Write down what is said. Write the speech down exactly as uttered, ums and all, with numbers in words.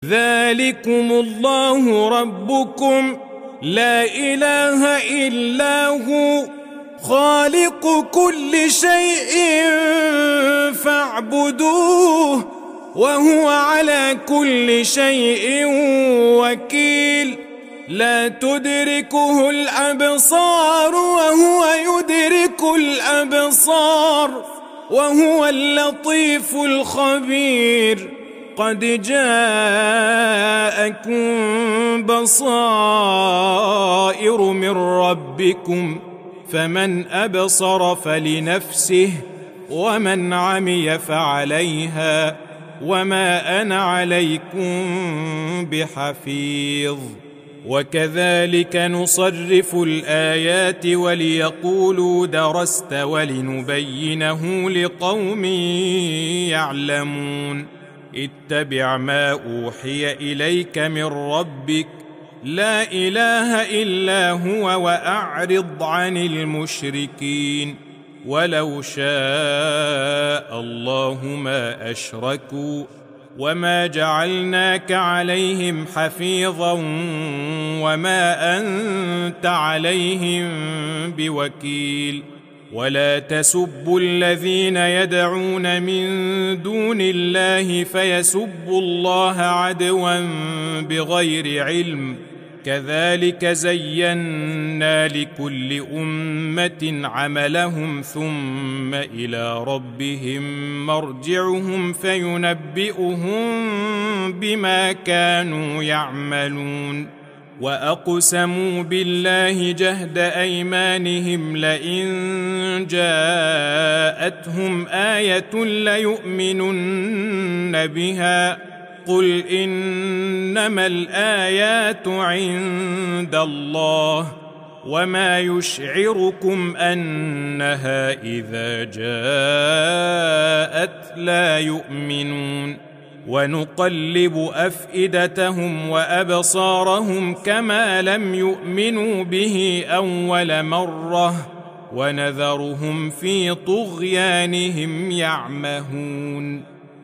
ذلكم الله ربكم لا إله إلا هو خالق كل شيء فاعبدوه وهو على كل شيء وكيل. لا تدركه الأبصار وهو يدرك الأبصار وهو اللطيف الخبير. قد جاءكم بصائر من ربكم فمن أبصر فلنفسه ومن عمي فعليها وما أنا عليكم بحفيظ. وكذلك نصرف الآيات وليقولوا درست ولنبينه لقوم يعلمون. اتبع ما أوحي إليك من ربك لا إله إلا هو وأعرض عن المشركين. ولو شاء الله ما أشركوا وما جعلناك عليهم حفيظا وما أنت عليهم بوكيل. ولا تسبوا الذين يدعون من دون الله فيسبوا الله عدوا بغير علم. كذلك زينا لكل أمة عملهم ثم إلى ربهم مرجعهم فينبئهم بما كانوا يعملون. وأقسموا بالله جهد أيمانهم لئن جاءتهم آية ليؤمنن بها قل إنما الآيات عند الله وما يشعركم أنها إذا جاءت لا يؤمنون. ونقلب أفئدتهم وأبصارهم كما لم يؤمنوا به أول مرة ونذرهم في طغيانهم يعمهون.